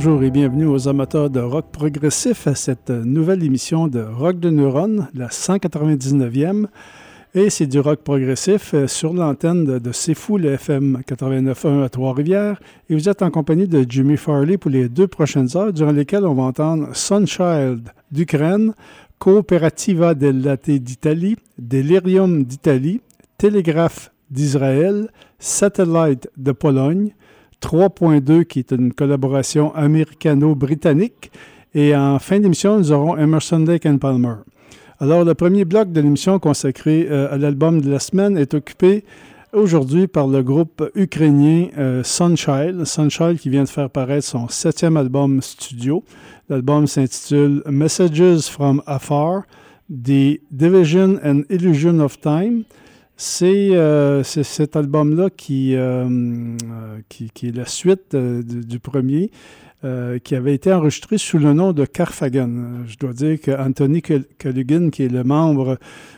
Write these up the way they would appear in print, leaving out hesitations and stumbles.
Bonjour et bienvenue aux amateurs de rock progressif à cette nouvelle émission de Rock de Neuron, la 199e. Et c'est du rock progressif sur l'antenne de C'est Fou, le FM 89.1 à Trois-Rivières. Et vous êtes en compagnie de Jimmy Farley pour les 2 prochaines heures, durant lesquelles on va entendre Sunchild d'Ukraine, Cooperativa del Latte d'Italie, Delirium d'Italie, Télégraphe d'Israël, Satellite de Pologne, 3.2 qui est une collaboration américano-britannique. Et en fin d'émission, nous aurons Emerson, Lake and Palmer. Alors, le premier bloc de l'émission consacré à l'album de la semaine est occupé aujourd'hui par le groupe ukrainien Sunchild. Sunchild qui vient de faire paraître son 7e album studio. L'album s'intitule Messages from Afar, The Division and Illusion of Time. C'est cet album-là qui est la suite du premier. Qui avait été enregistré sous le nom de Carphagen. Je dois dire que Anthony Culligan, qui est le membre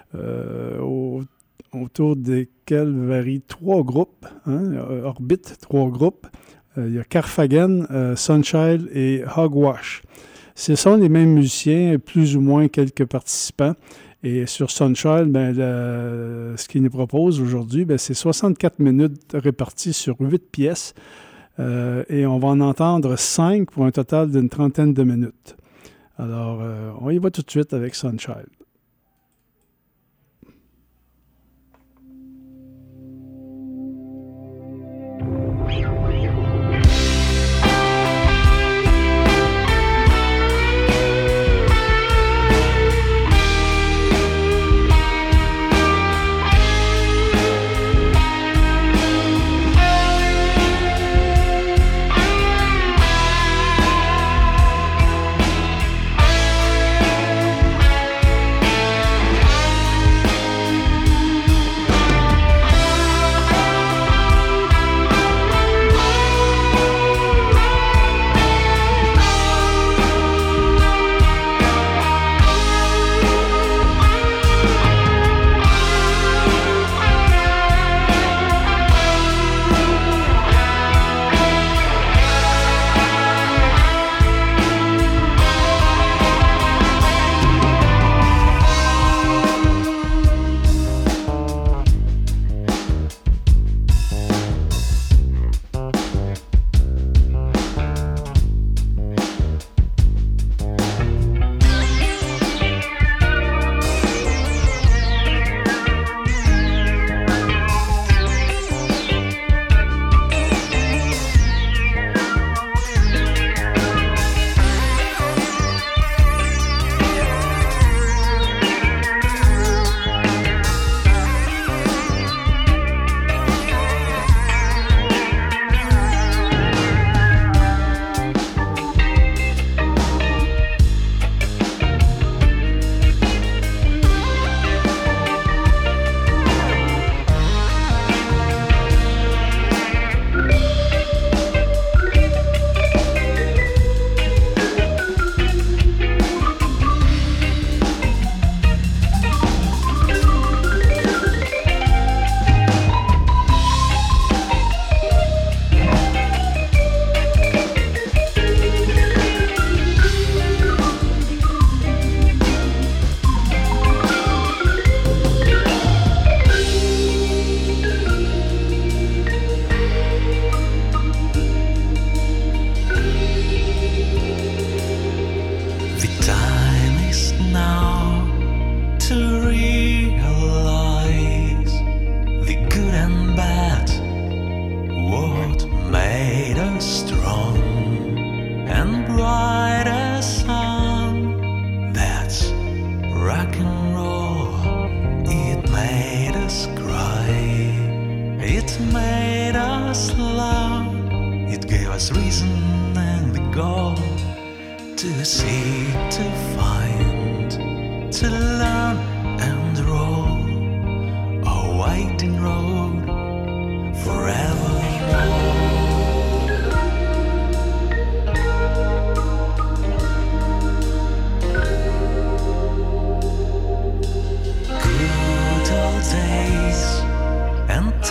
autour desquels varient 3 groupes, orbitent 3 groupes. Il y a Carphagen, Sunchild et Hogwash. Ce sont les mêmes musiciens, plus ou moins quelques participants. Et sur Sunchild, ce qu'il nous propose aujourd'hui, c'est 64 minutes réparties sur 8 pièces. Et on va en entendre 5 pour un total d'une 30aine de minutes. Alors, on y va tout de suite avec Sunchild.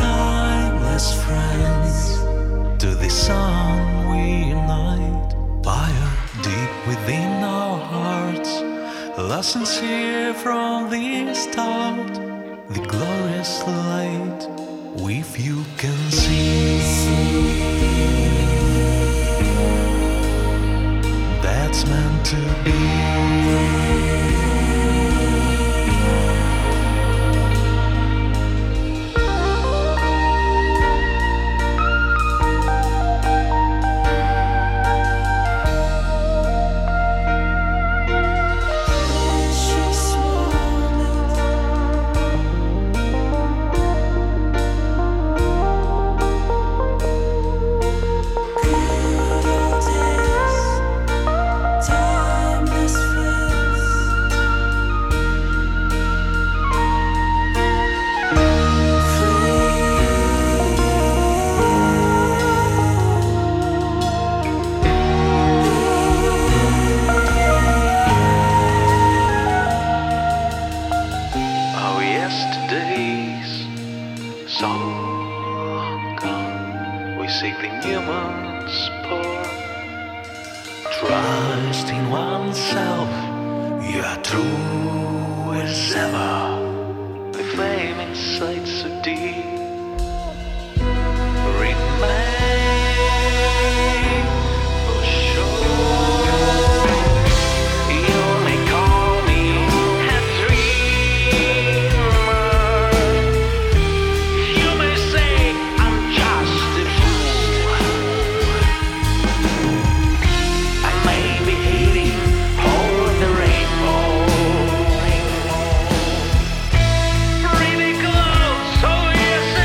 To the sun we unite. sincere from the start, the glorious light with you can see. That's meant to be. Really close, so yes.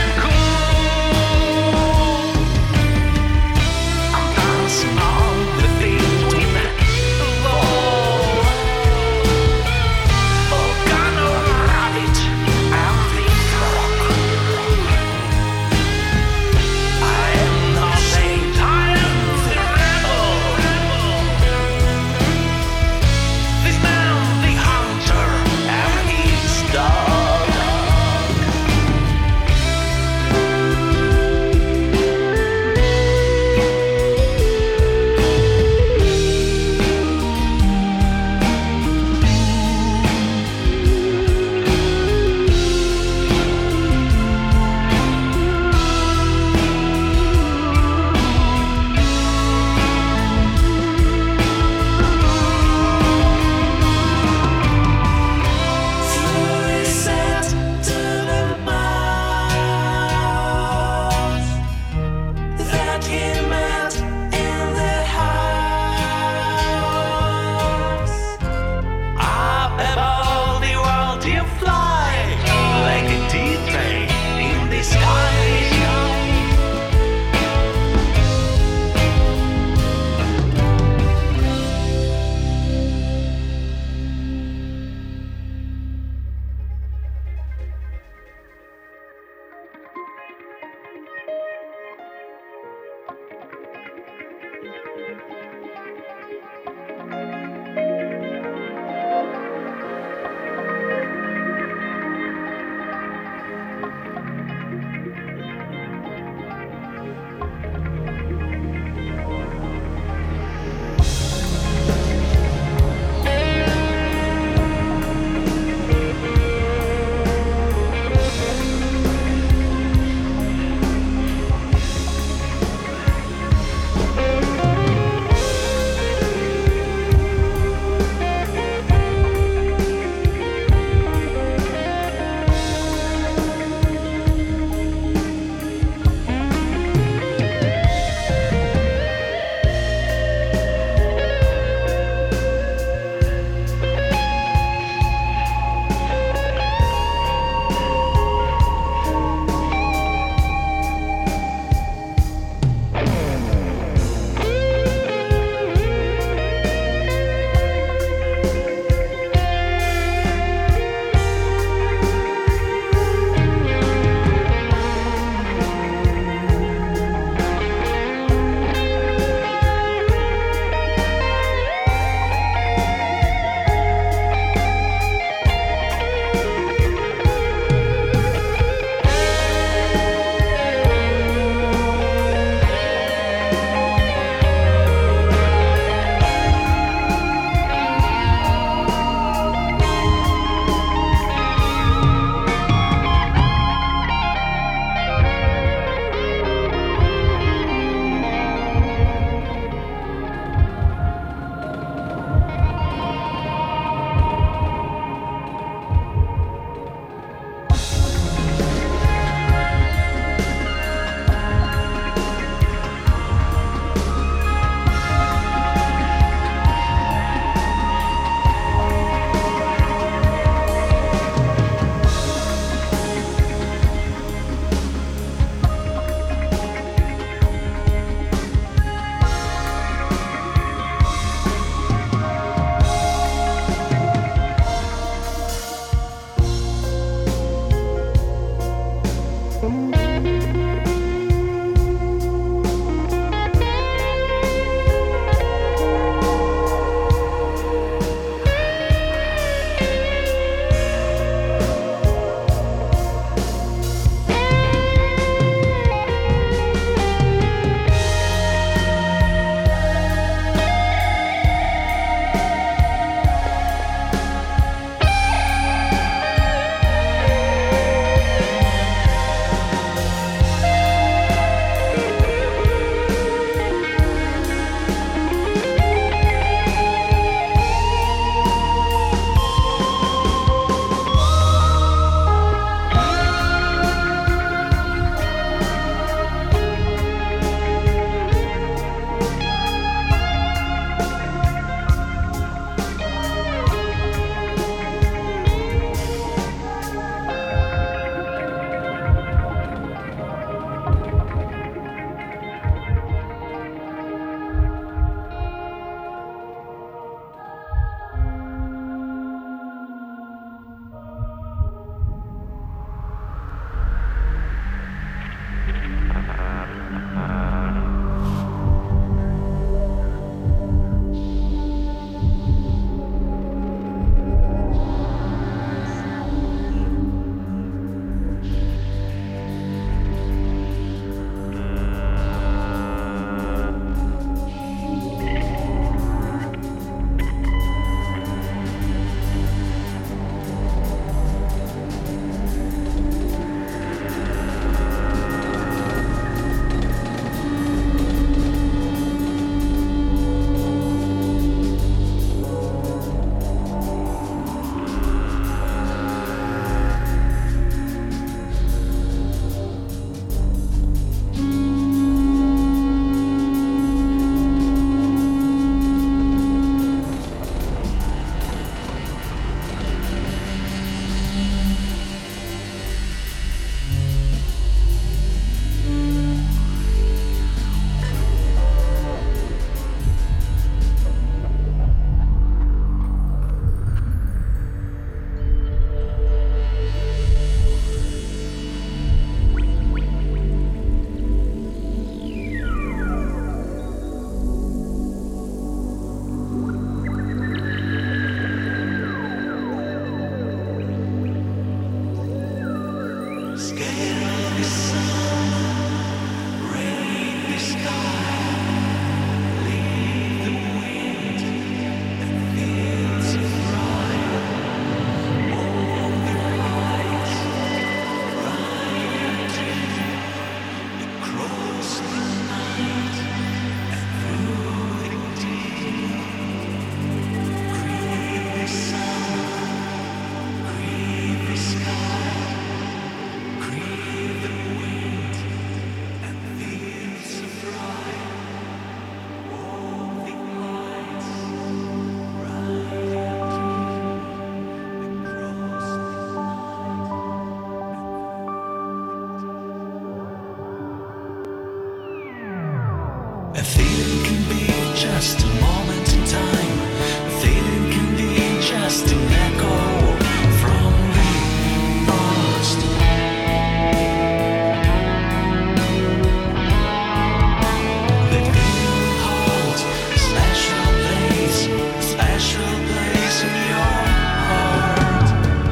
A feeling can be just a moment in time. A feeling can be just an echo from the past. That feeling holds a special place in your heart.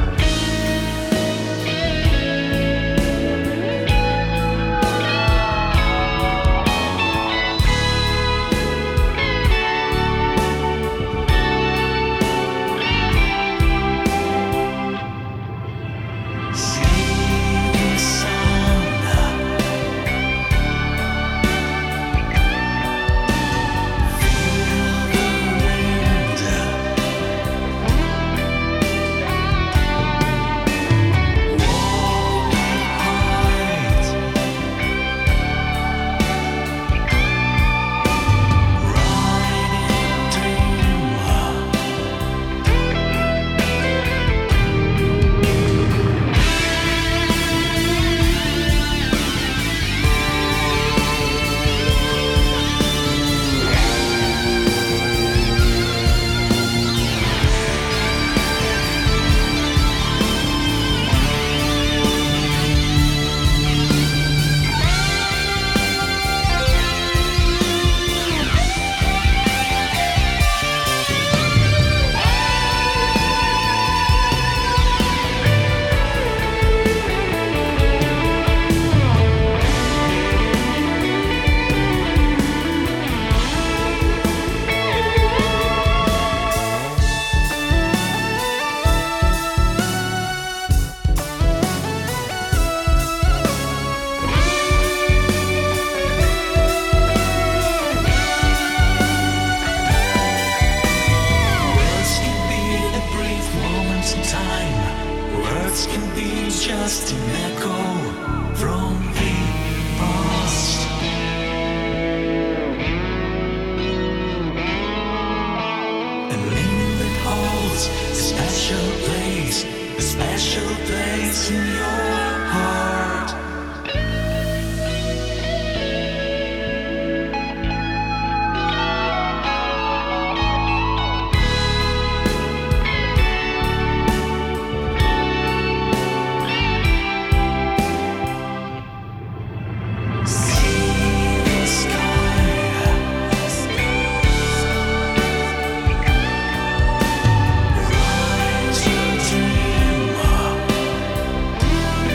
Just an echo from the past. A meaning that holds a special place in your heart. Rise to dream.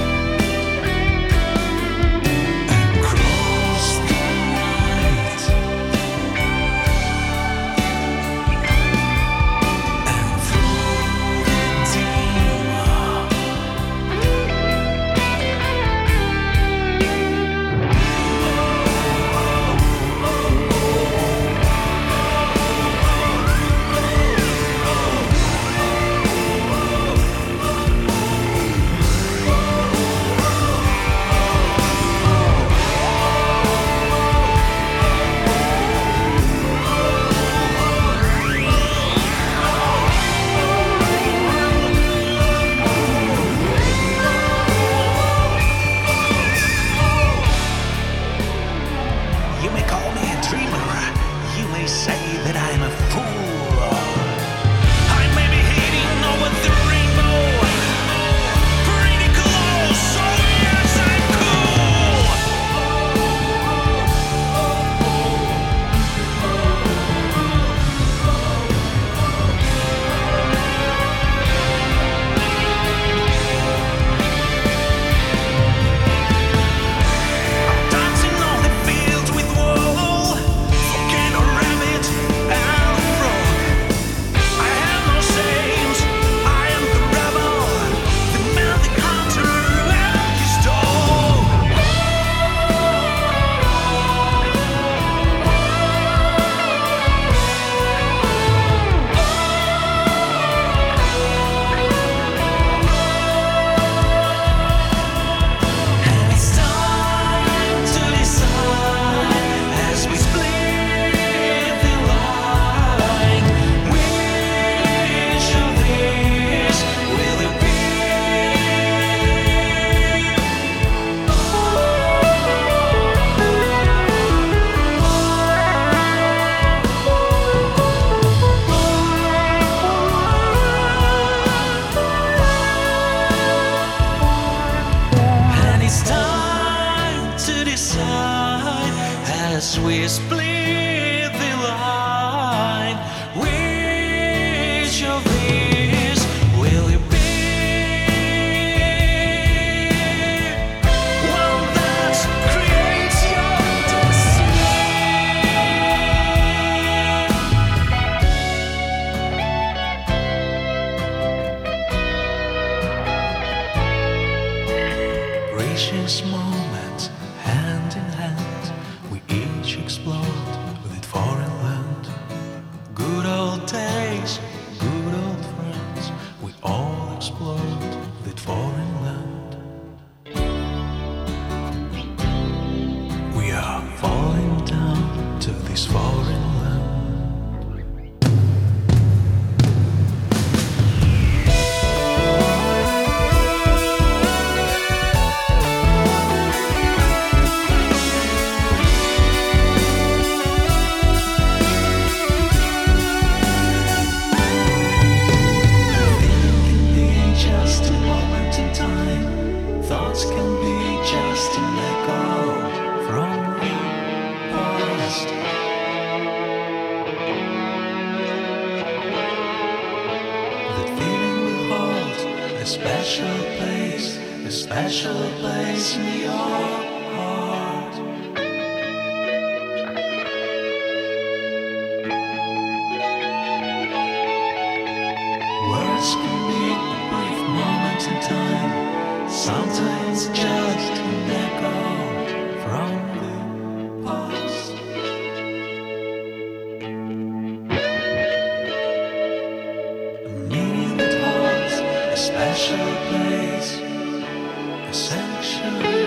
as we split the line. Which of these will you be? One that creates your destiny. Precious moments, hand in hand, we each explored with it foreign land. Good old days, good old friends, we all explored with it foreign land. We are falling down to this foreign land. Just a moment in time, thoughts can be just an echo from the past. That feeling will hold a special place in your heart. Words can be brief moments in time, sometimes just an echo from the past. A meaning that holds a special place, a sanctuary.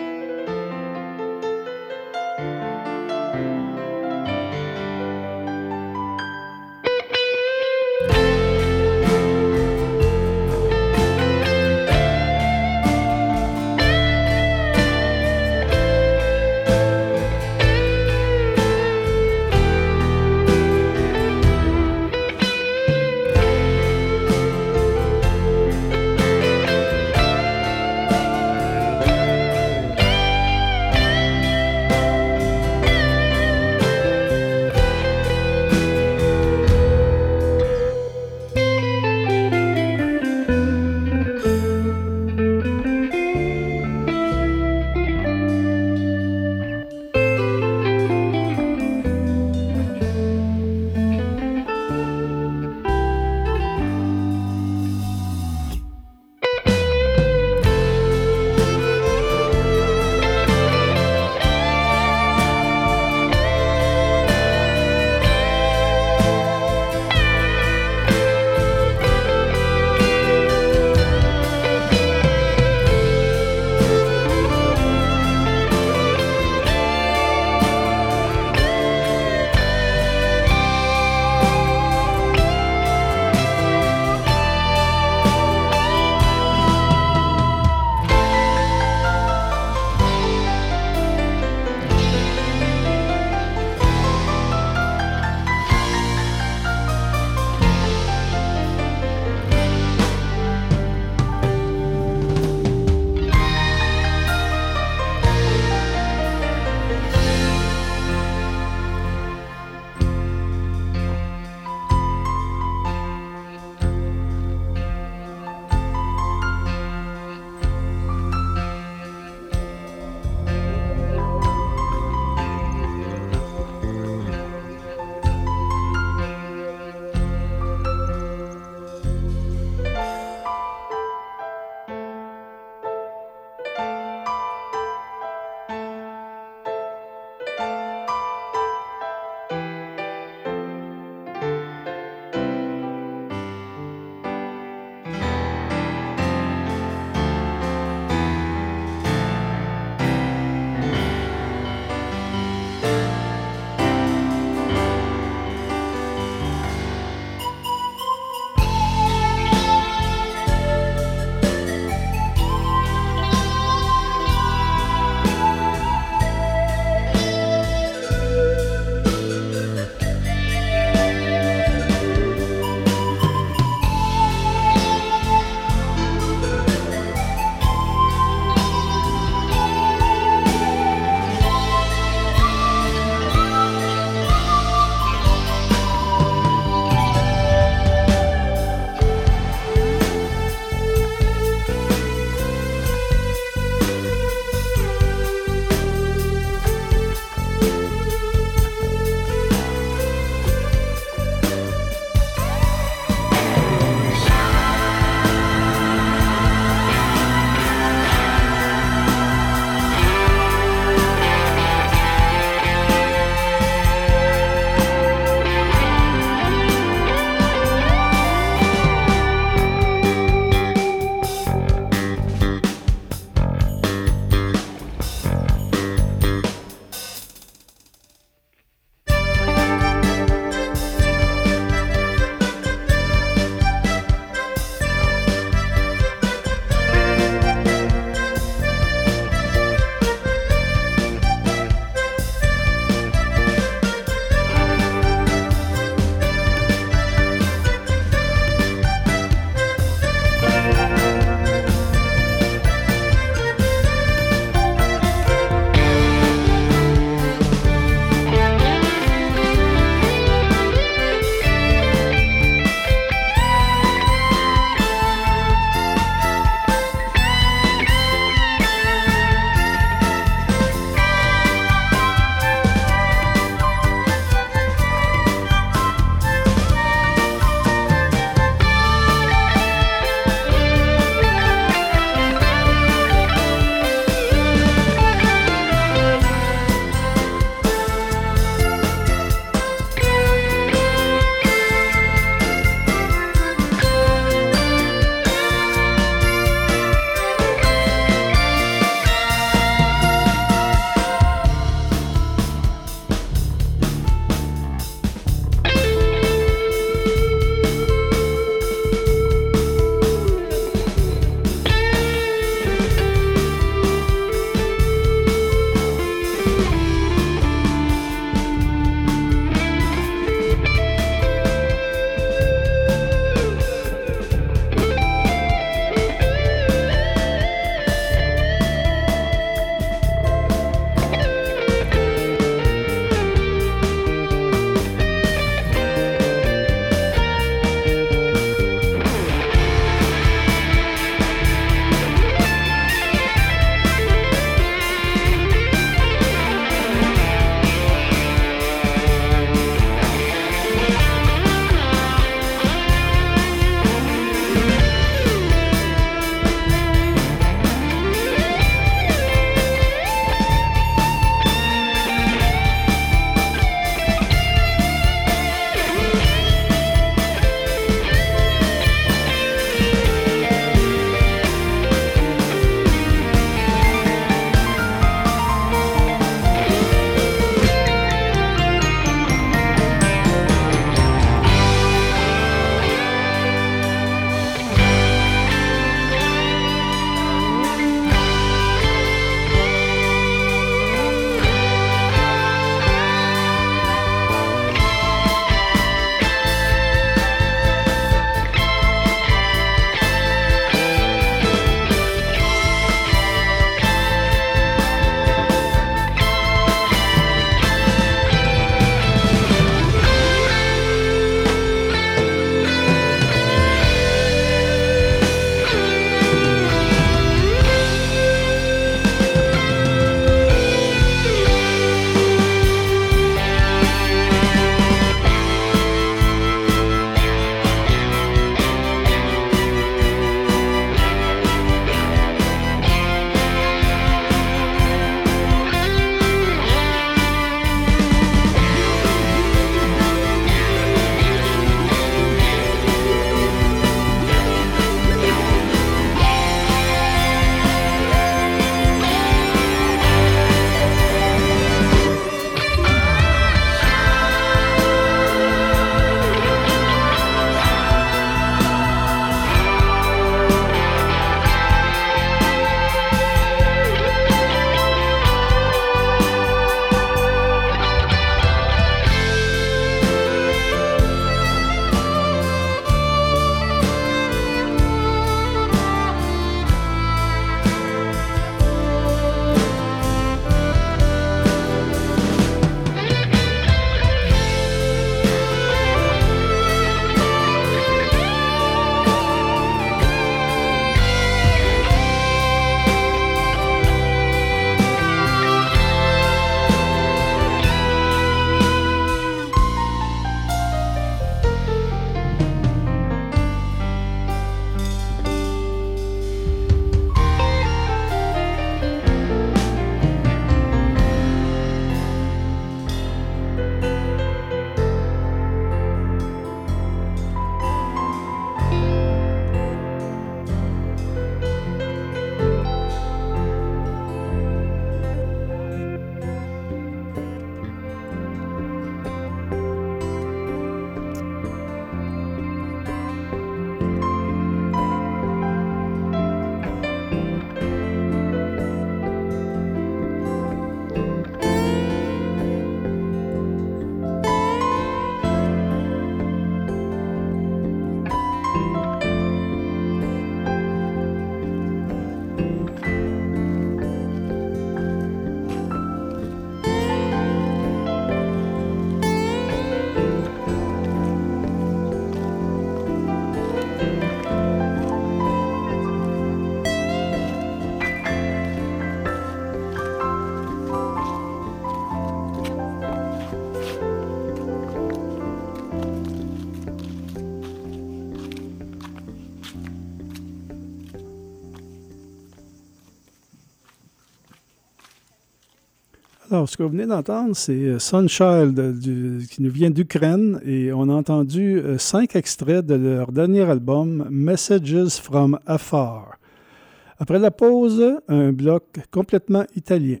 Alors, ce que vous venez d'entendre, c'est Sunchild qui nous vient d'Ukraine et on a entendu 5 extraits de leur dernier album Messages from Afar. Après la pause, un bloc complètement italien.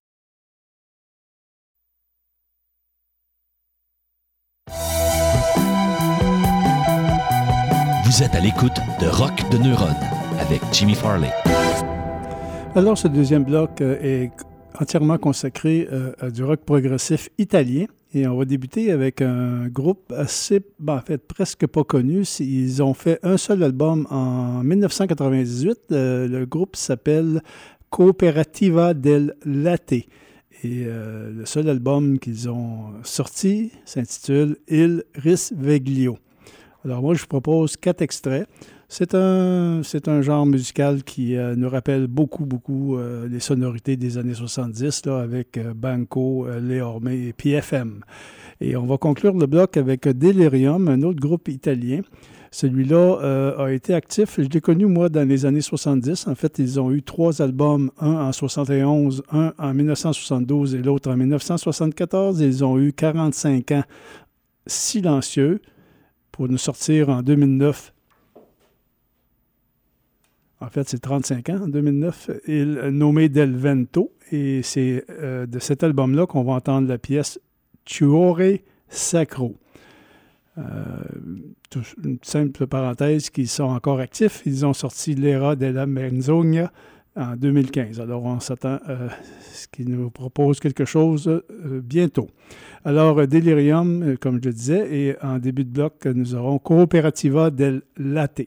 Vous êtes à l'écoute de Rock de Neuronne avec Jimmy Farley. Alors, ce deuxième bloc est entièrement consacré à du rock progressif italien. Et on va débuter avec un groupe assez, en fait, presque pas connu. Ils ont fait un seul album en 1998. Le groupe s'appelle Cooperativa del Latte. Et le seul album qu'ils ont sorti s'intitule Il Risveglio. Alors moi, je vous propose 4 extraits. C'est un genre musical qui nous rappelle beaucoup les sonorités des années 70 là, avec Banco, Leorme et PFM. Et on va conclure le bloc avec Delirium, un autre groupe italien. Celui-là a été actif, je l'ai connu moi dans les années 70. En fait, ils ont eu 3 albums, un en 71, un en 1972 et l'autre en 1974. Ils ont eu 45 ans silencieux pour nous sortir en 2009. En fait, c'est 35 ans, en 2009, nommé Del Vento. Et c'est de cet album-là qu'on va entendre la pièce Cuore Sacro. Une simple parenthèse, qu'ils sont encore actifs. Ils ont sorti L'Era della Menzogna en 2015. Alors, on s'attend à ce qu'ils nous proposent quelque chose bientôt. Alors, Delirium, comme je le disais, et en début de bloc, nous aurons Cooperativa del Latte.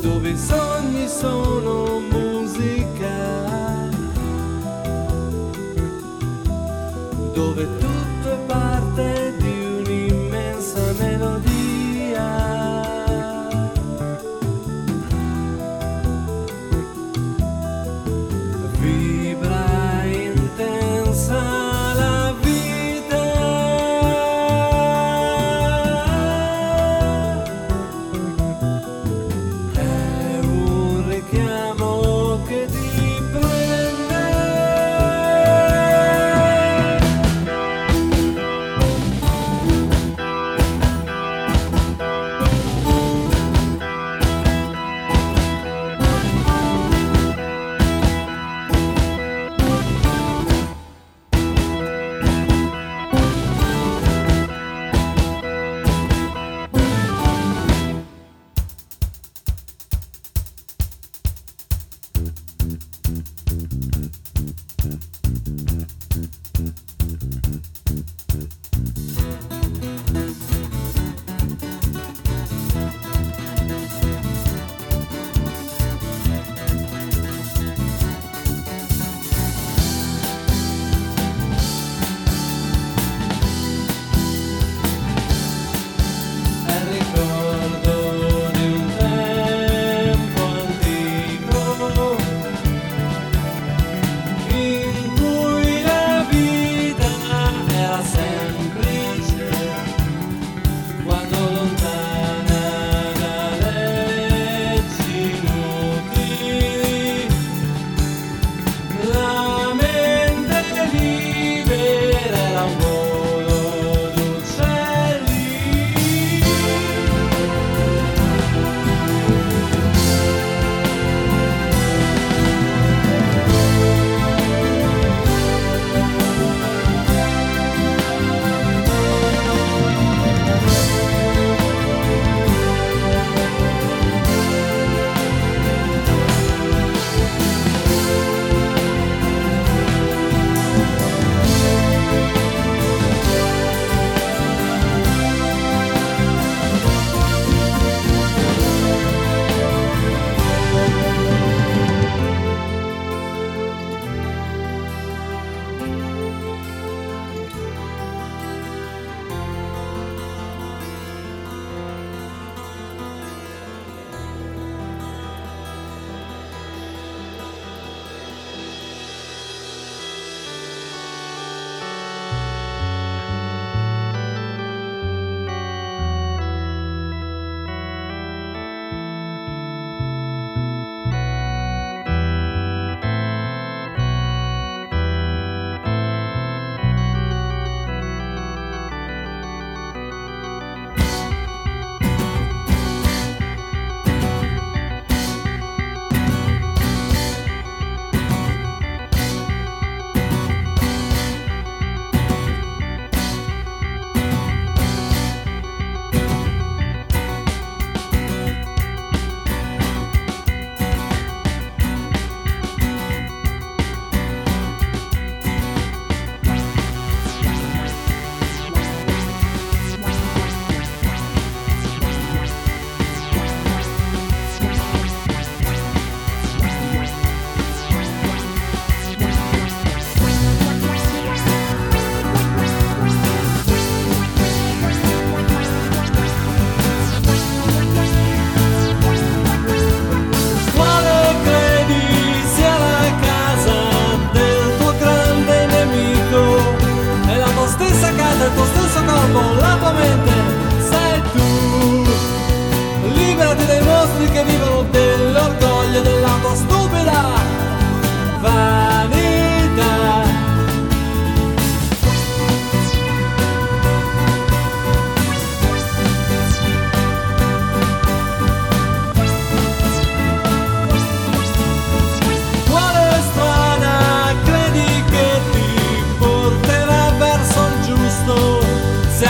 dove i sogni sono musica, dove tutto è parte di un'immensa melodia. Vibra intensa la vita, è un richiamo che ti prende.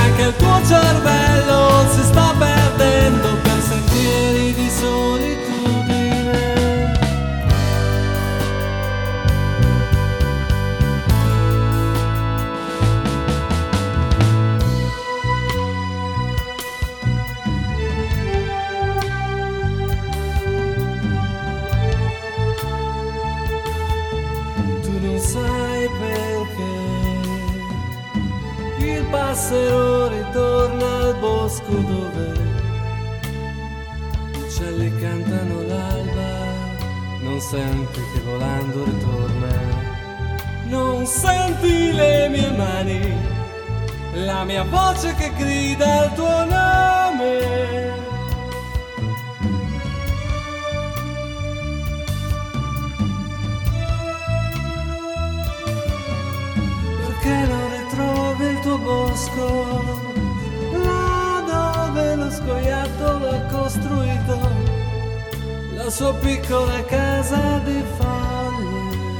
cervello si sta perdendo per sentieri di solitudine. passero ritorna al bosco dove gli uccelli cantano l'alba. Non senti che volando ritorna, non senti le mie mani, la mia voce che grida il tuo nome. Perché non ritrovi il tuo bosco, là dove lo scoiattolo ha costruito la sua piccola casa di foglie.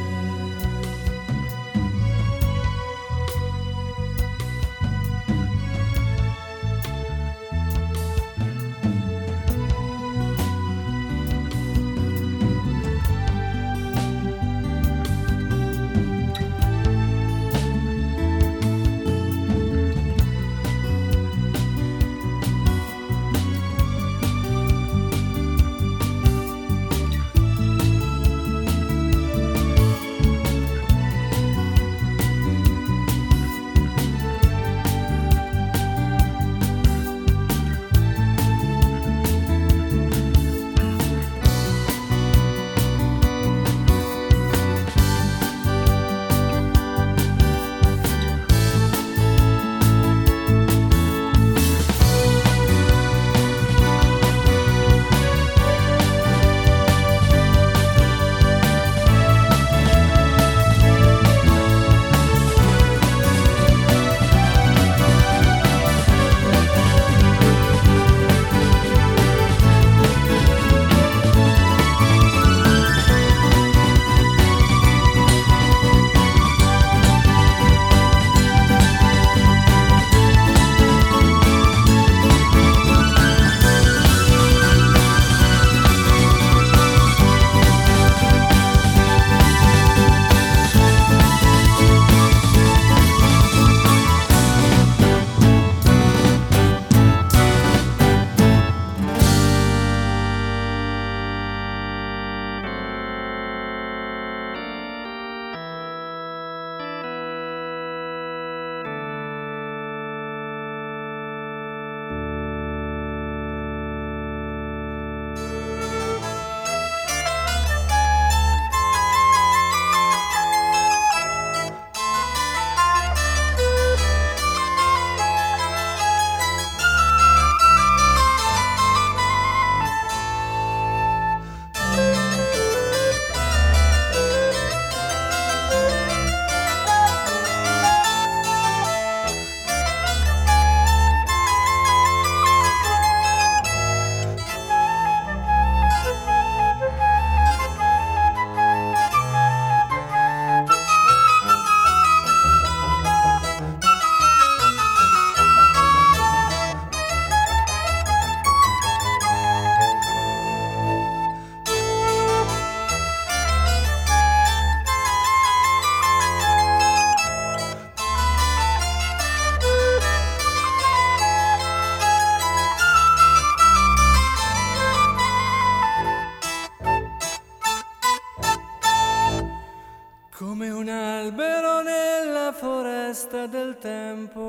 Come un albero nella foresta del tempo,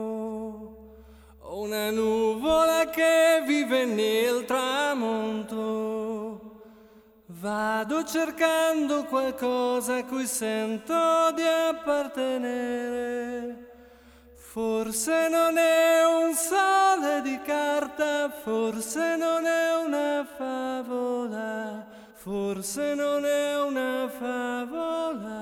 o una nuvola che vive nel tramonto. Vado cercando qualcosa a cui sento di appartenere. Forse non è un sole di carta, forse non è una favola, forse non è una favola.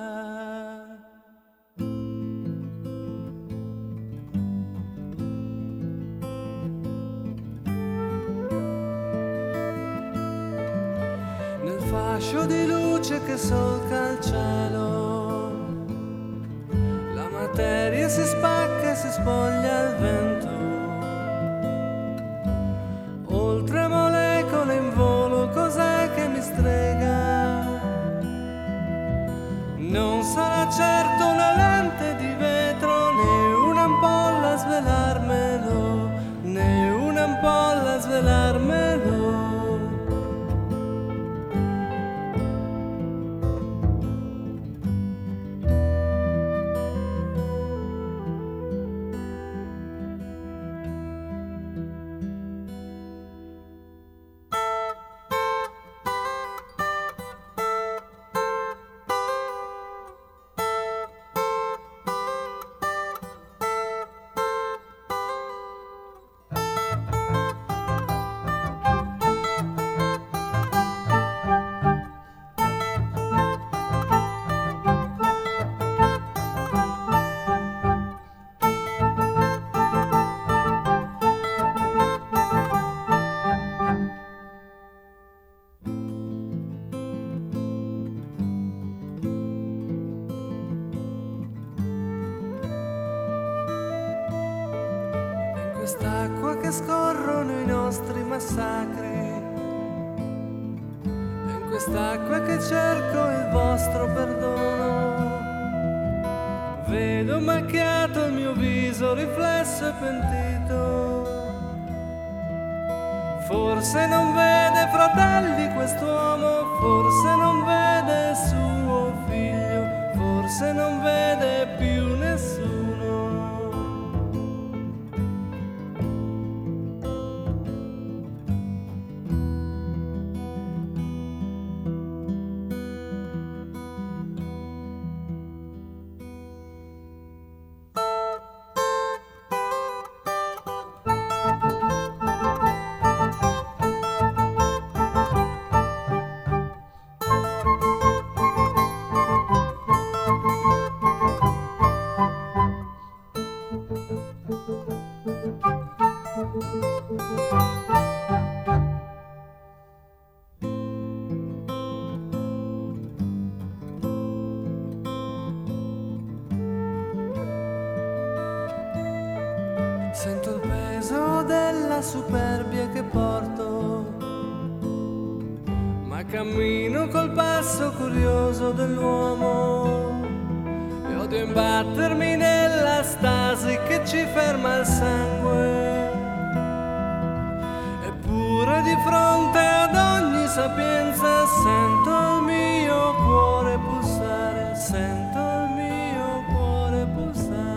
Nel fascio di luce che solca il cielo, la materia si spacca e si spoglia al vento. Oltre molecole in volo, cos'è che mi strega? Non sarà certo una lente di vetro, né un'ampolla a svelarmelo, né un'ampolla a svelarmelo. quest'acqua che scorrono i nostri massacri, è in quest'acqua che cerco il vostro perdono. Vedo macchiato il mio viso, riflesso e pentito. Forse non vede, fratelli, quest'uomo, forse non vede suo figlio, forse non vede più nessuno. Sento il peso della superbia che porto, ma cammino col passo curioso dell'uomo e odio imbattermi nella stasi che ci ferma il sangue. Eppure di fronte ad ogni sapienza sento il mio cuore pulsare, sento il mio cuore pulsare.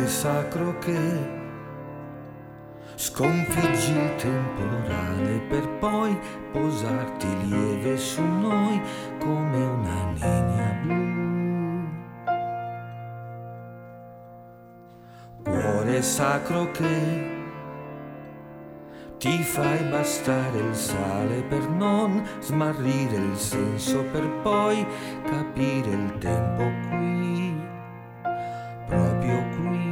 cuore sacro che sconfiggi il temporale per poi posarti lieve su noi come una nenia blu. Cuore sacro che ti fai bastare il sale per non smarrire il senso per poi capire il tempo qui, proprio qui.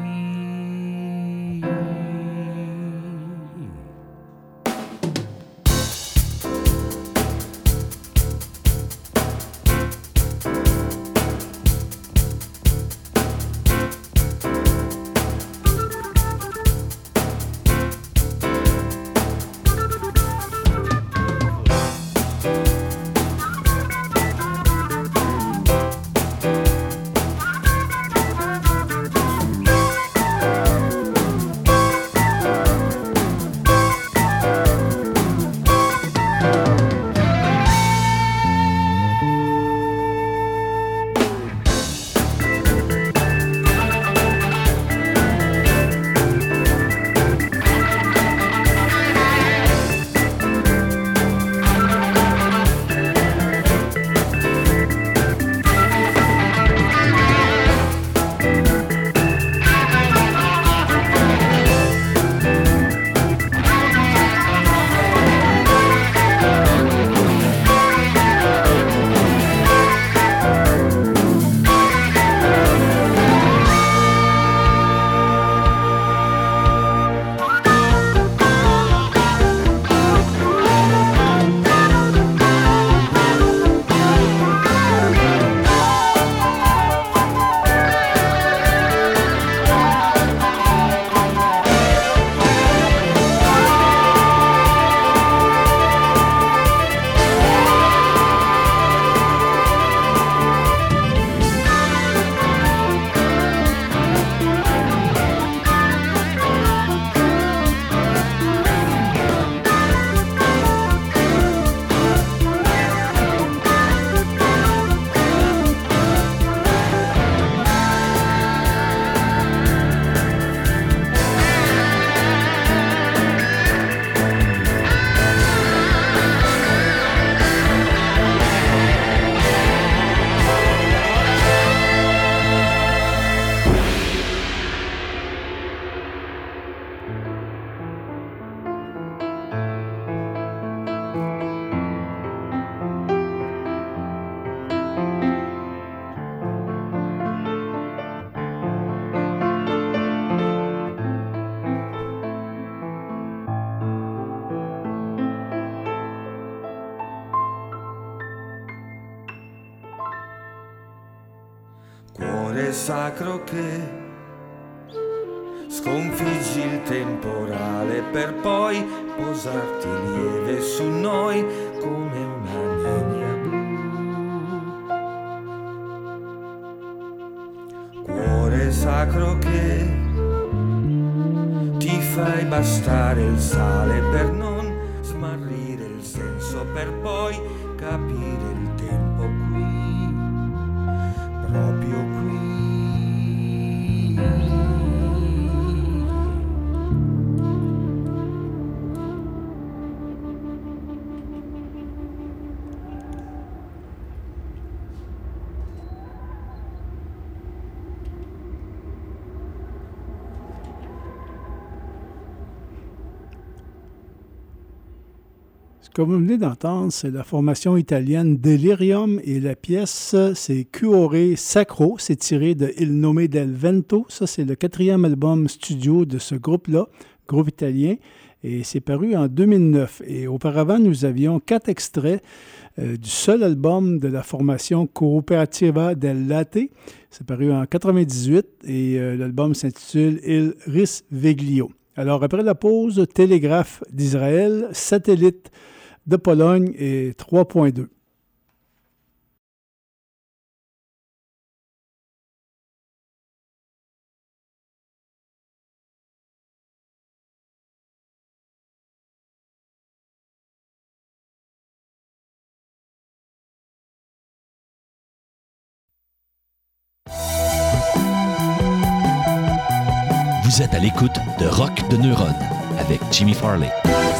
Cuore sacro che sconfiggi il temporale per poi posarti lieve su noi come una nenia blu. Cuore sacro che ti fai bastare il sale per non smarrire il senso per poi capire il tempo qui, proprio qui. Comme vous venez d'entendre, c'est la formation italienne Delirium et la pièce, c'est Cuore Sacro. C'est tiré de Il Nome del Vento. Ça, c'est le 4e album studio de ce groupe-là, groupe italien, et c'est paru en 2009. Et auparavant, nous avions 4 extraits du seul album de la formation Cooperativa del Latte. C'est paru en 98 et l'album s'intitule Il Risveglio. Alors, après la pause, Télégraphe d'Israël, Satellite de Pologne et 3.2. Vous êtes à l'écoute de Rock de Neuronne avec Jimmy Farley.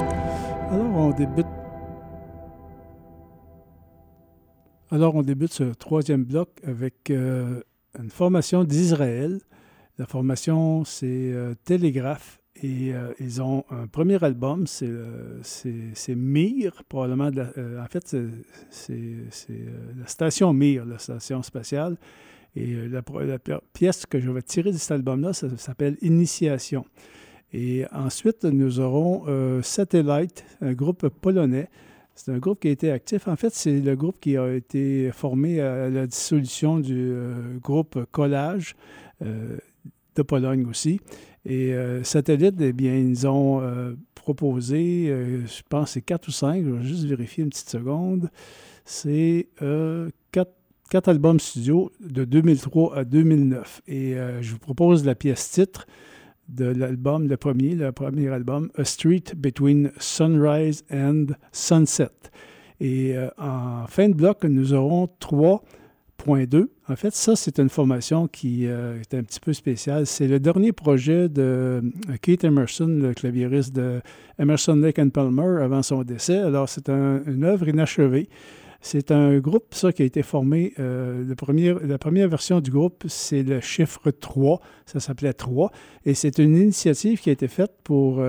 Alors, on débute ce troisième bloc avec une formation d'Israël. La formation, c'est Télégraphe. Et ils ont un premier album, c'est Mir, probablement. En fait, c'est la station Mir, la station spatiale. Et la pièce que je vais tirer de cet album-là, ça s'appelle Initiation. Et ensuite, nous aurons Satellite, un groupe polonais. C'est un groupe qui a été actif. En fait, c'est le groupe qui a été formé à la dissolution du groupe Collage de Pologne aussi. Et Satellite, eh bien, ils ont proposé, je pense que c'est 4 ou 5, je vais juste vérifier une petite seconde. C'est 4 albums studio de 2003 à 2009. Et je vous propose la pièce titre de l'album, le premier album, A Street Between Sunrise and Sunset. Et en fin de bloc, nous aurons 3.2. En fait, ça, c'est une formation qui est un petit peu spéciale. C'est le dernier projet de Keith Emerson, le claviériste de Emerson, Lake and Palmer, avant son décès. Alors, c'est une œuvre inachevée. C'est un groupe, ça, qui a été formé. La première version du groupe, c'est le chiffre 3. Ça s'appelait 3. Et c'est une initiative qui a été faite pour...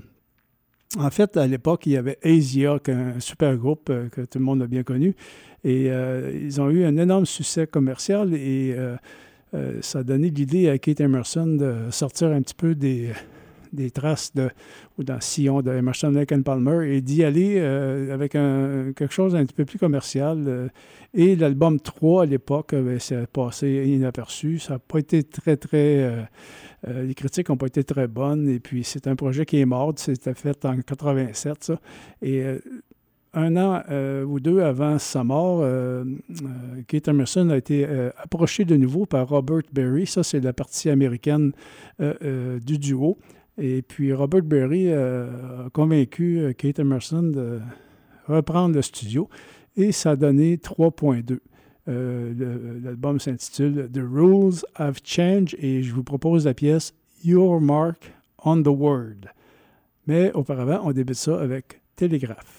en fait, à l'époque, il y avait Asia, un super groupe que tout le monde a bien connu. Et ils ont eu un énorme succès commercial. Et ça a donné l'idée à Keith Emerson de sortir un petit peu des traces ou dans le sillon de Emerson, Lake and Palmer et d'y aller avec quelque chose d'un petit peu plus commercial. Et l'album 3, à l'époque, ça a passé inaperçu. Ça n'a pas été très... les critiques n'ont pas été très bonnes. Et puis, c'est un projet qui est mort. C'était fait en 87, ça. Et un an ou deux avant sa mort, Keith Emerson a été approché de nouveau par Robert Berry. Ça, c'est la partie américaine du duo. Et puis, Robert Berry a convaincu Keith Emerson de reprendre le studio et ça a donné 3.2. L'album s'intitule The Rules Have Changed et je vous propose la pièce Your Mark on the Word. Mais auparavant, on débute ça avec Télégraphe.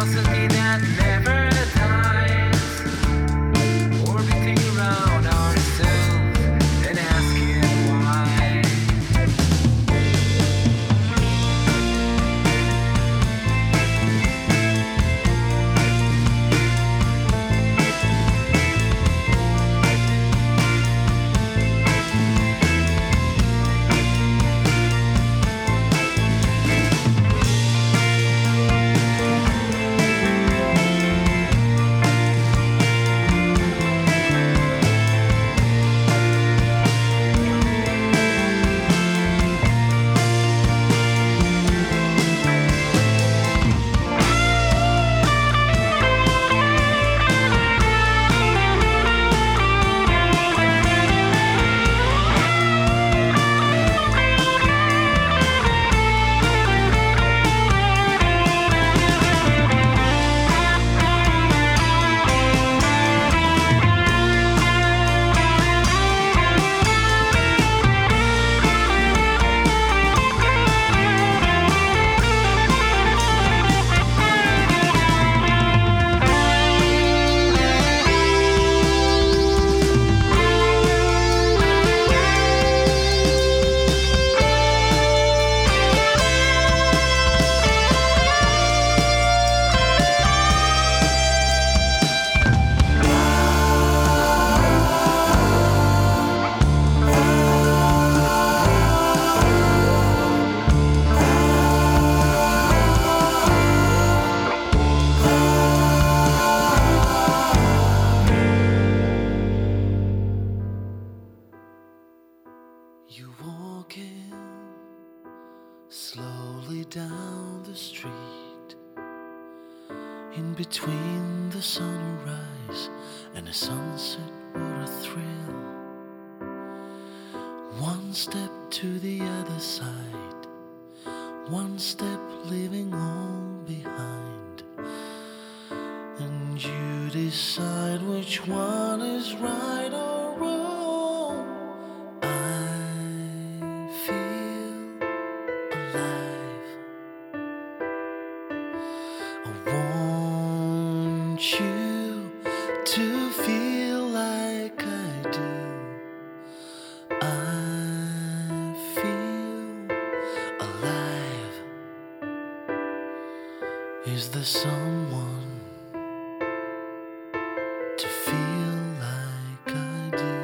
curiosity that never dies, orbiting around ourselves and asking why. You walking slowly down the street, in between the sunrise and the sunset, what a thrill. One step to the other side, one step leaving all behind, and you decide which one is right or wrong. You to feel like I do. I feel alive. Is there someone to feel like I do?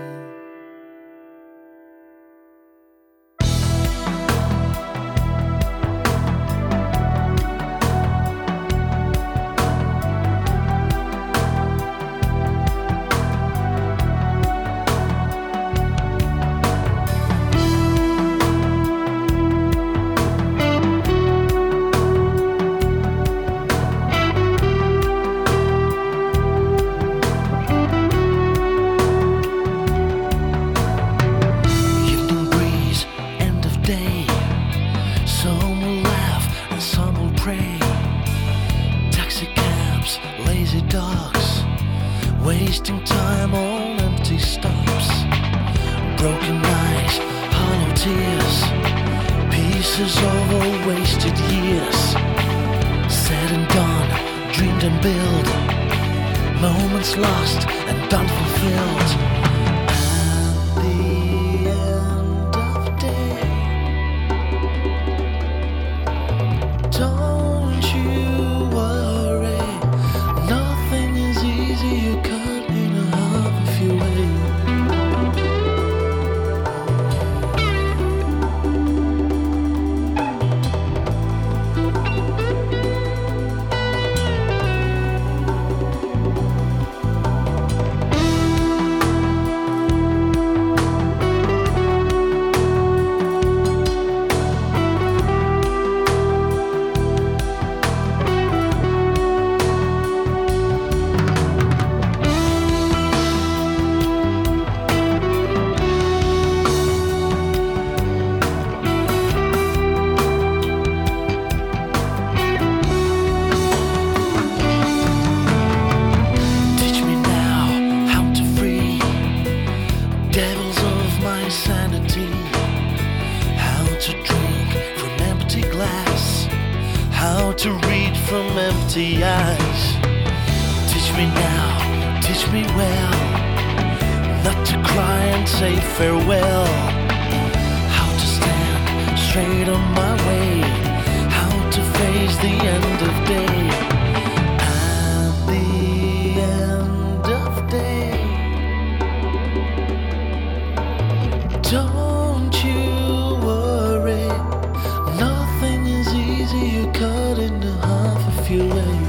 Wasting time on empty stops, broken eyes, hollow tears, pieces of all wasted years, said and done, dreamed and built, moments lost and unfulfilled. At the end of day, don't you worry, nothing is easy, you cut in half if you wait. empty eyes. Teach me now, teach me well, not to cry and say farewell. How to stand straight on my way, how to face the end of day. At the end of day, don't you worry, nothing is easy, you cut into half if you wait.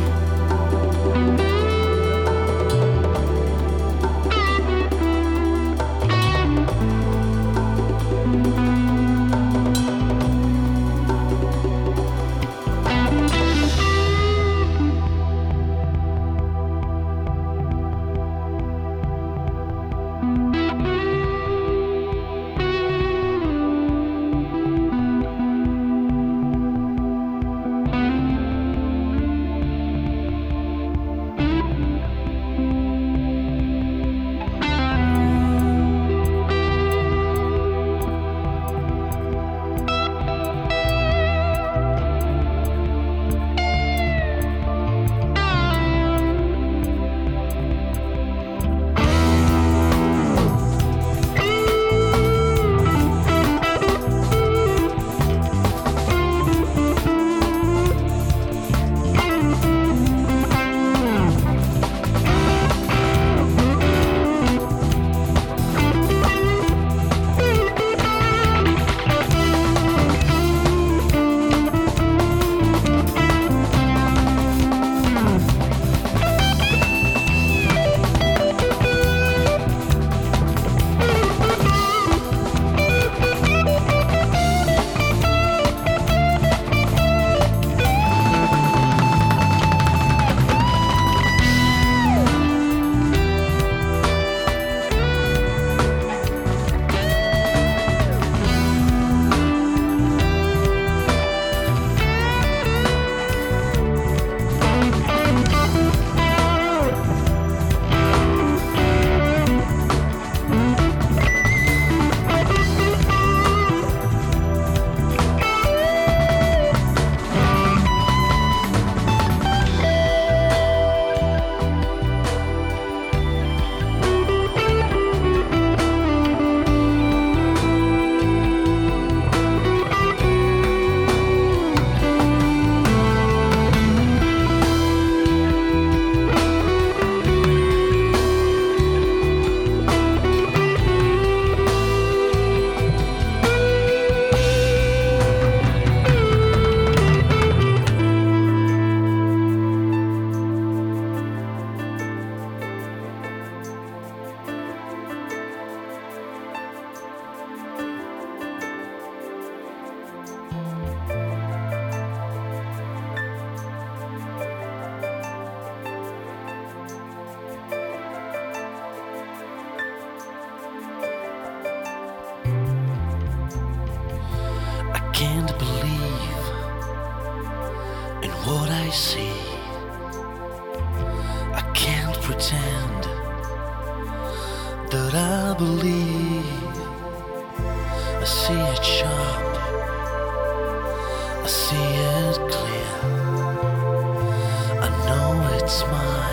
Can't believe in what I see. I can't pretend that I believe. I see it sharp, I see it clear. I know it's my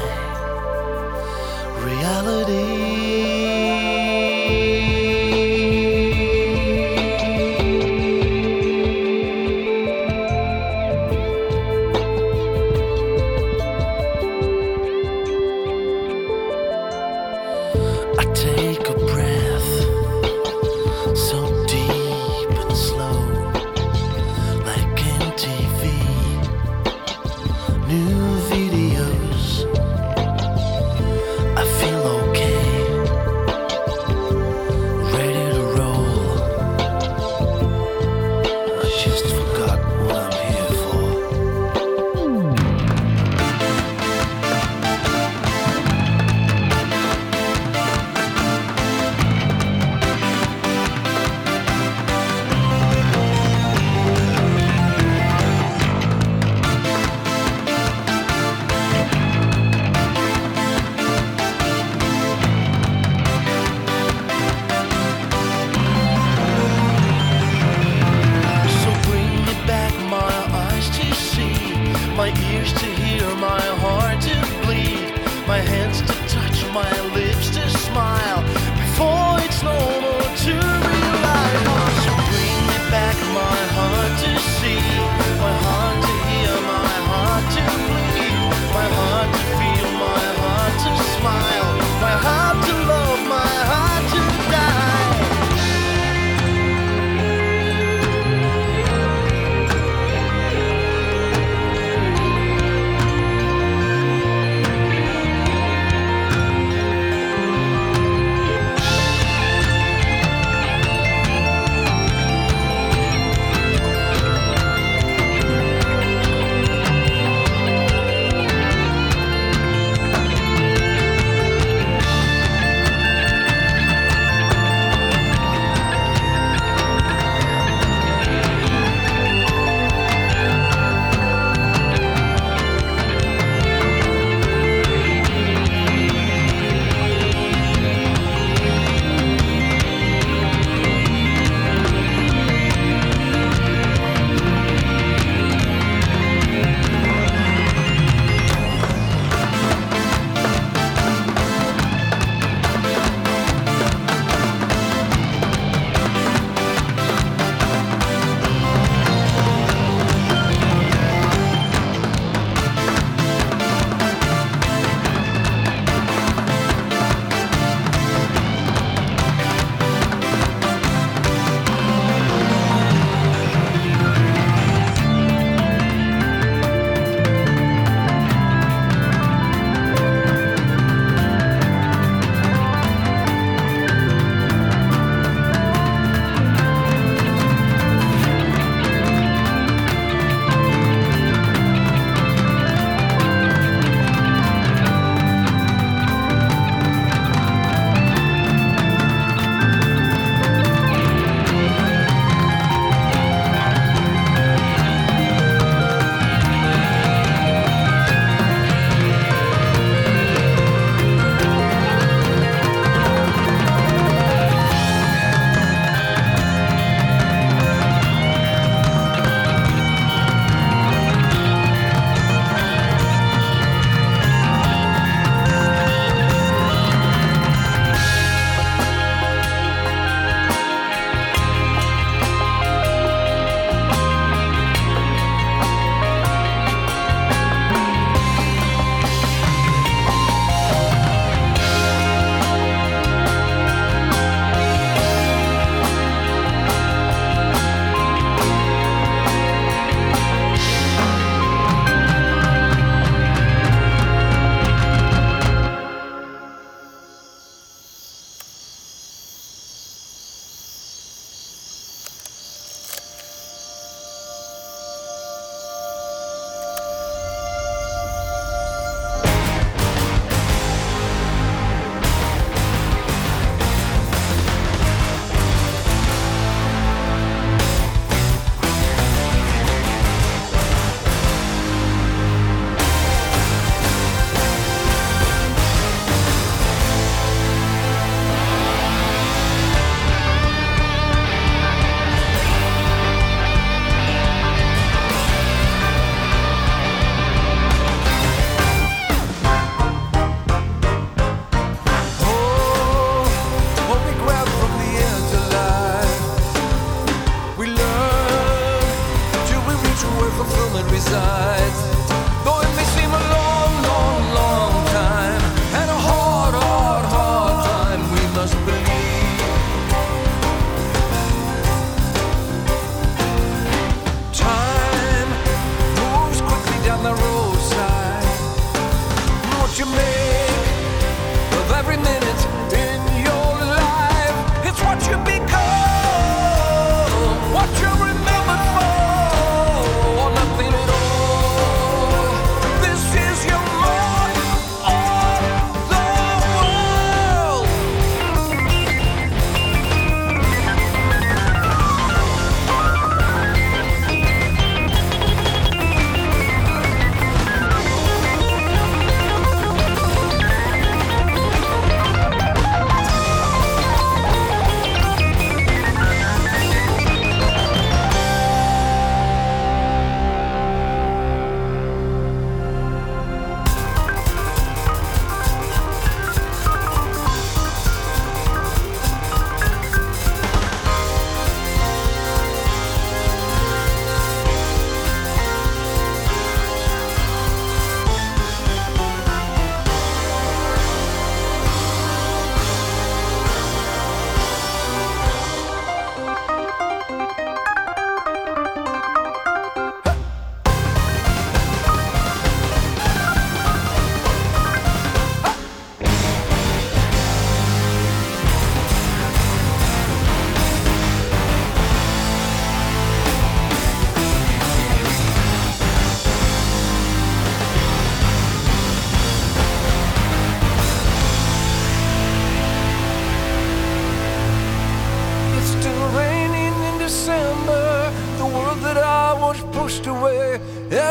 reality. New videos my hands to touch, my lips to smile, before it's normal to realize. Won't you bring me back my heart to see, my heart to hear, my heart to bleed, my heart to feel, my heart to smile, my heart to love, my heart to die.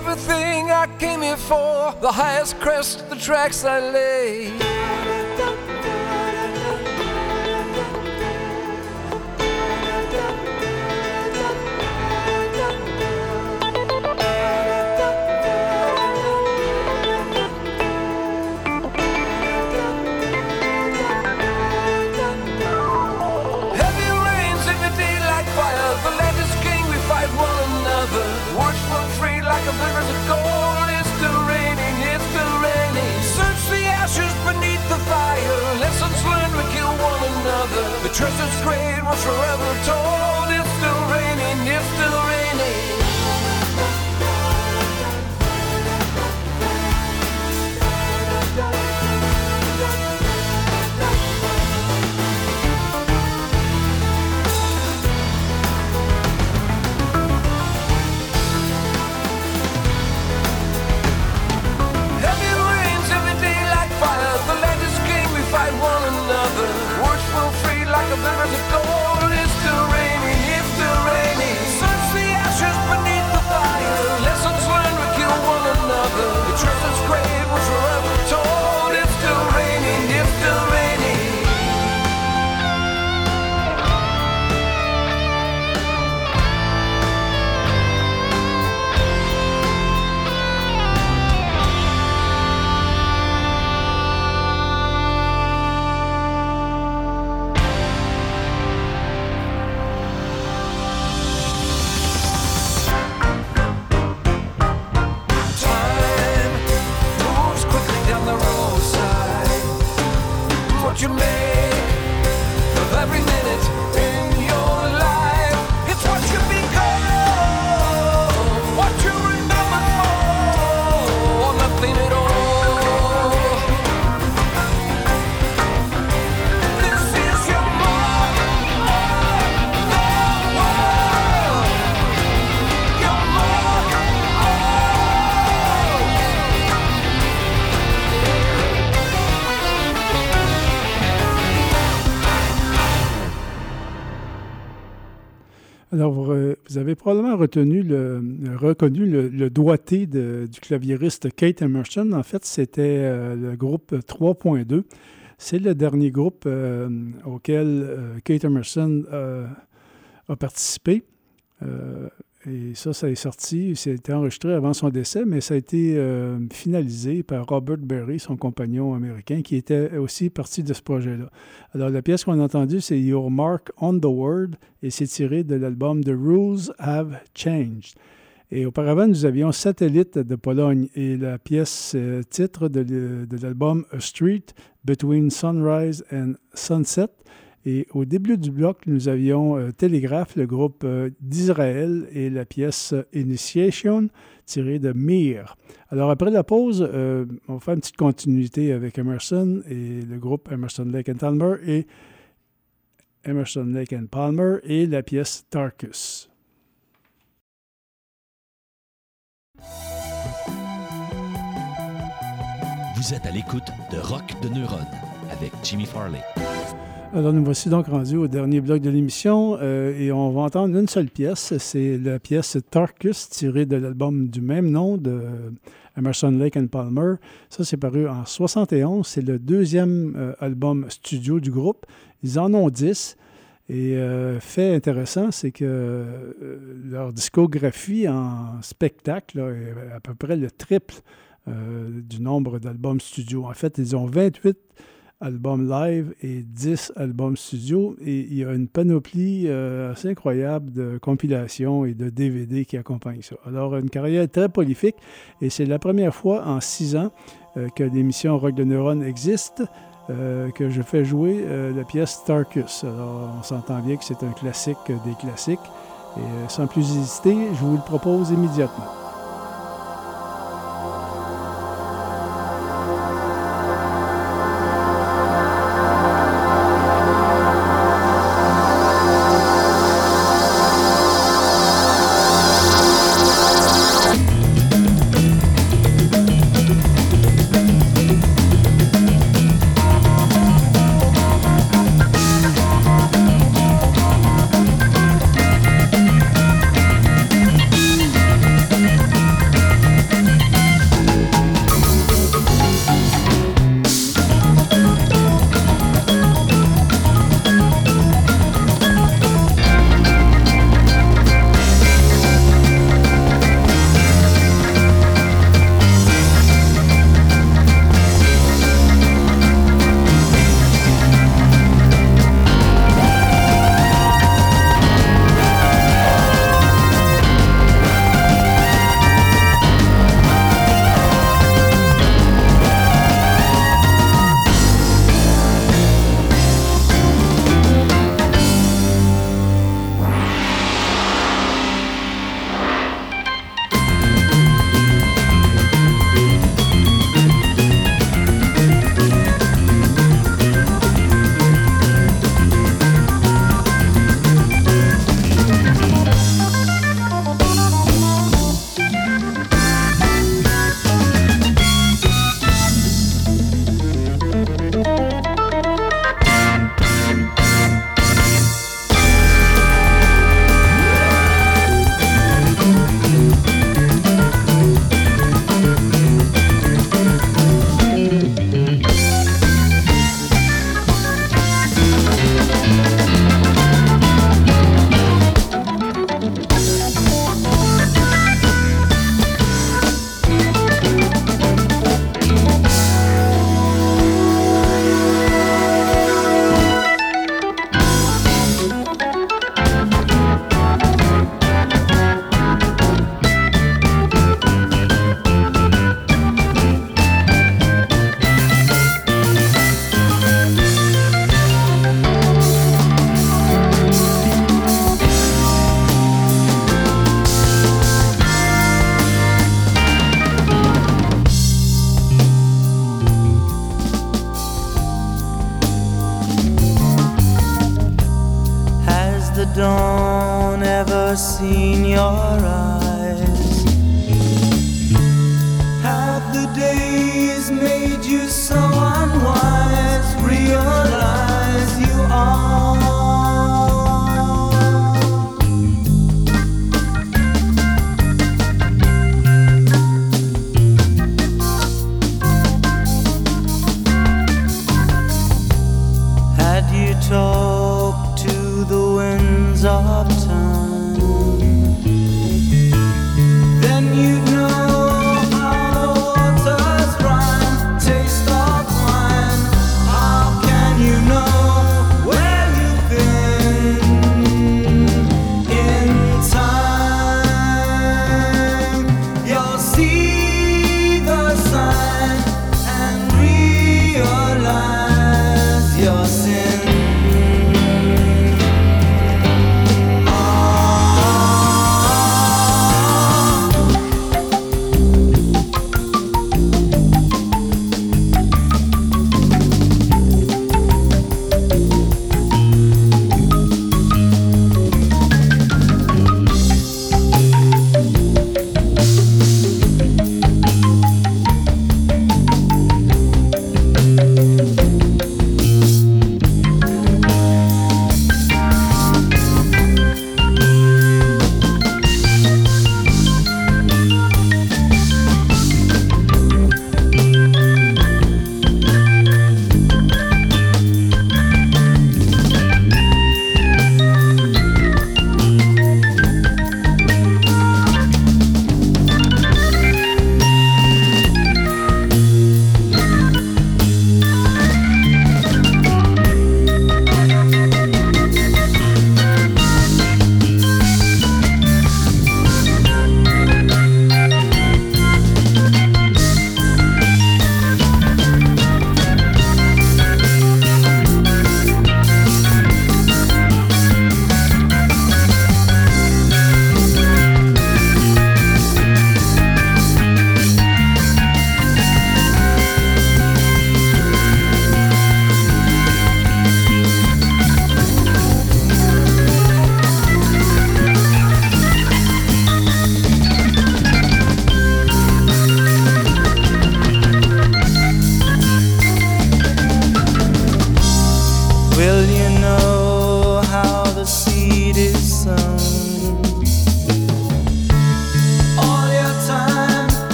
everything I came here for, the highest crest, the tracks I lay. Like a river of gold, it's still raining, it's still raining. Search the ashes beneath the fire. Lessons learned, we kill one another. The treasure's great was forever told. It's still raining, it's still raining. Like a river of gold, it's still raining, it's still raining. Search the ashes beneath the fire. Lessons learned, we kill one another. The treasure's great was forever told. It's still raining, it's still raining. You make of every minute in your life. It's what you become, what you remember for, or nothing at all. This is your mark on the world. Your mark Alors, vous avez probablement reconnu le doigté du claviériste Keith Emerson. En fait, c'était le groupe 3.2. C'est le dernier groupe auquel Keith Emerson a participé. Et ça est sorti, ça a été enregistré avant son décès, mais ça a été finalisé par Robert Berry, son compagnon américain, qui était aussi parti de ce projet-là. Alors, la pièce qu'on a entendue, c'est Your Mark on the World, et c'est tiré de l'album The Rules Have Changed. Et auparavant, nous avions Satellite de Pologne, et la pièce titre de l'album A Street Between Sunrise and Sunset. Et au début du bloc, nous avions Télégraphe, le groupe d'Israël, et la pièce Initiation, tirée de Mir. Alors, après la pause, on va faire une petite continuité avec Emerson et le groupe Emerson, Lake & Palmer et Emerson, Lake & Palmer et la pièce Tarkus. Vous êtes à l'écoute de Rock de Neuronne avec Jimmy Farley. Alors, nous voici donc rendus au dernier bloc de l'émission et on va entendre une seule pièce. C'est la pièce Tarkus, tirée de l'album du même nom de Emerson, Lake & Palmer. Ça, c'est paru en 1971. C'est le deuxième album studio du groupe. Ils en ont 10. Et fait intéressant, c'est que leur discographie en spectacle là, est à peu près le triple du nombre d'albums studio. En fait, ils ont 28 albums live et 10 albums studio. Et il y a une panoplie assez incroyable de compilations et de DVD qui accompagnent ça. Alors, une carrière très prolifique. Et c'est la première fois en 6 ans que l'émission Rock de Neuronne existe, que je fais jouer la pièce Tarkus. Alors, on s'entend bien que c'est un classique des classiques. Et sans plus hésiter, je vous le propose immédiatement. seen your eyes? Have the days made you so unwise? Realize you are. Had you talked to the winds of time?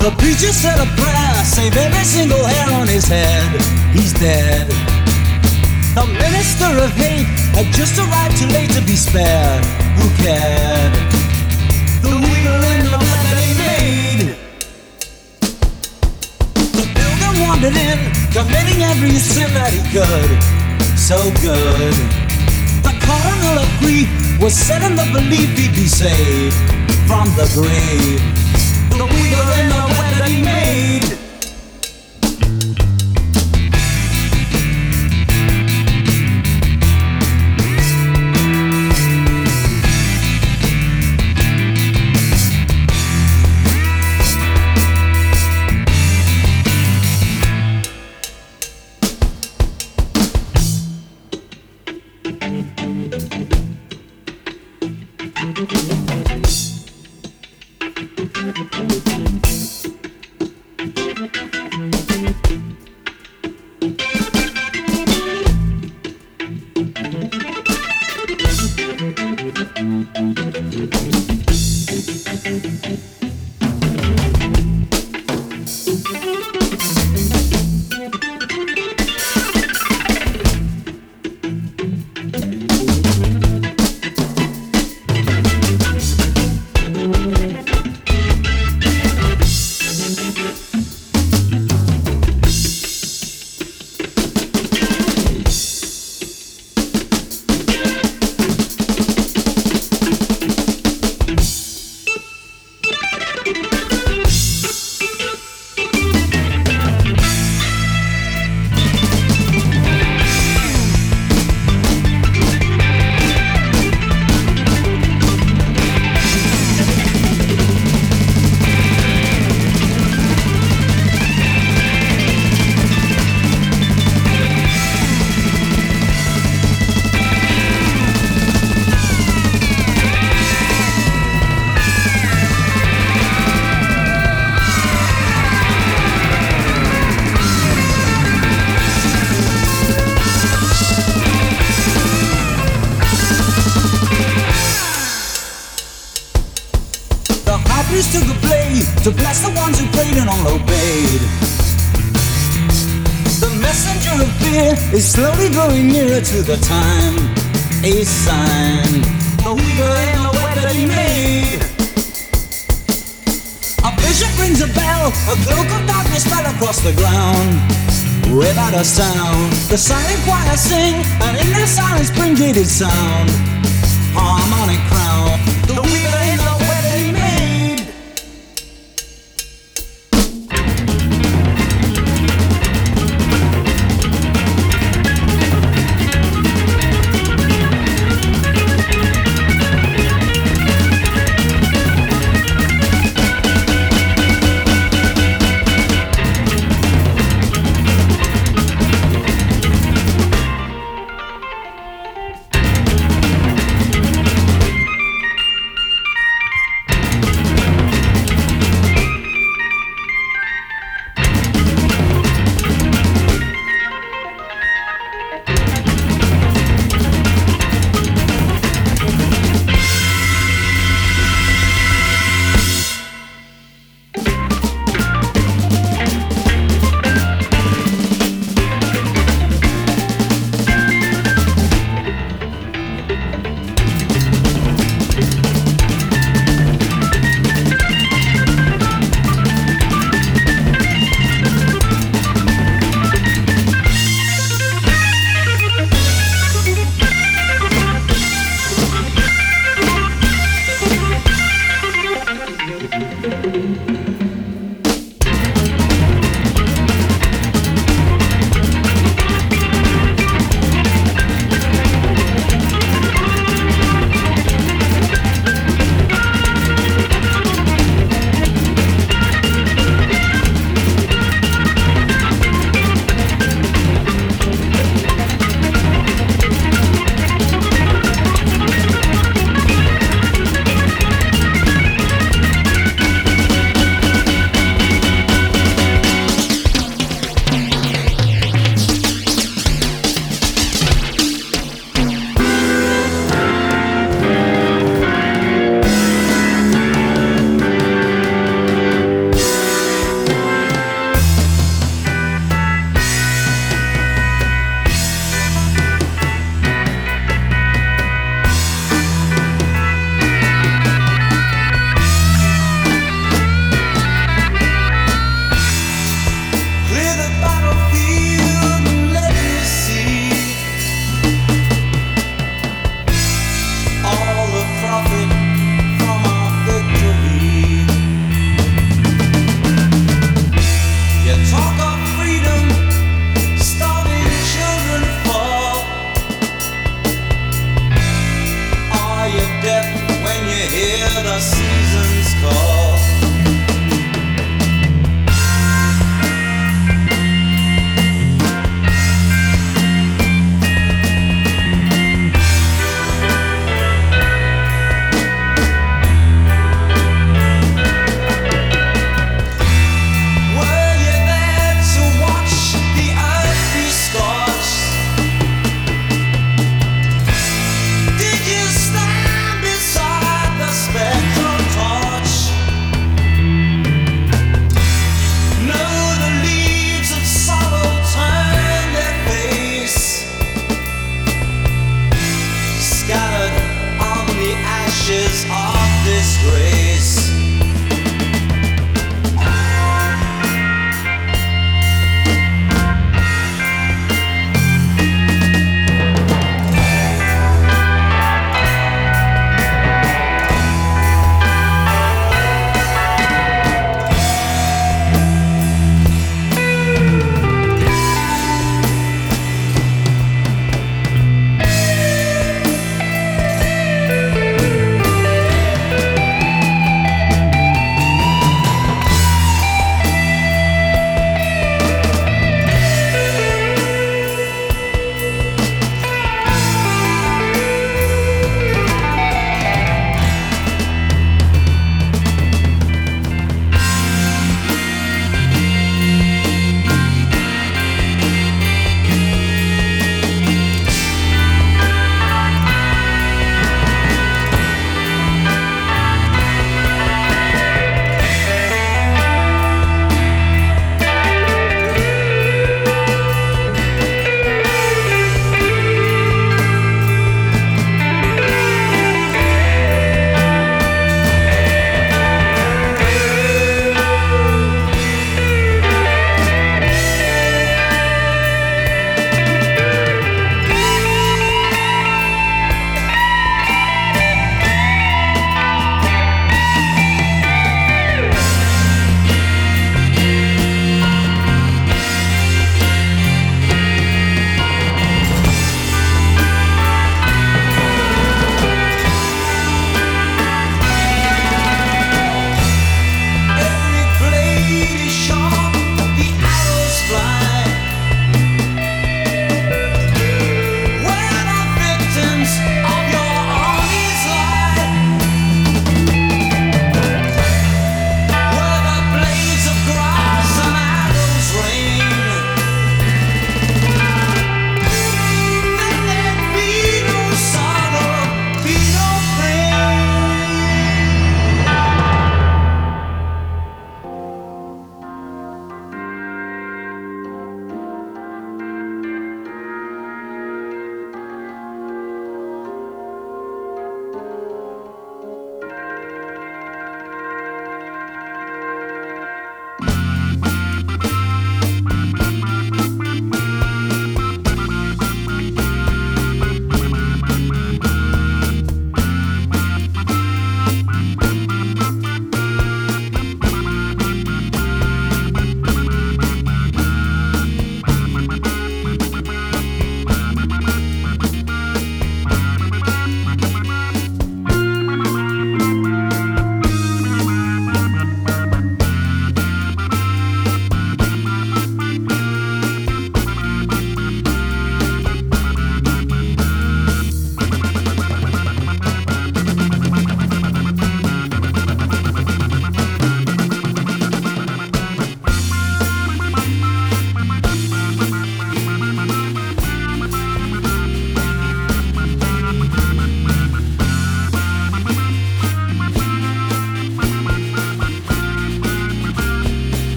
The preacher said a prayer, save every single hair on his head. He's dead. The minister of hate had just arrived too late to be spared. Who cared? The wheel in the bed that he made. The pilgrim wandered in, committing every sin that he could. So good. The cardinal of grief was set in the belief he'd be saved from the grave. The wheel in the bed that he made. Took a blade to bless the ones who prayed and all obeyed. The messenger of fear is slowly growing nearer to the time. A sign, the weaver in the web that he made. A bishop rings a bell, a cloak of darkness fell across the ground. Without a sound, the silent choir sing, and in their silence bring gated sound. Harmonic crown, the weaver in the web that he made. ashes are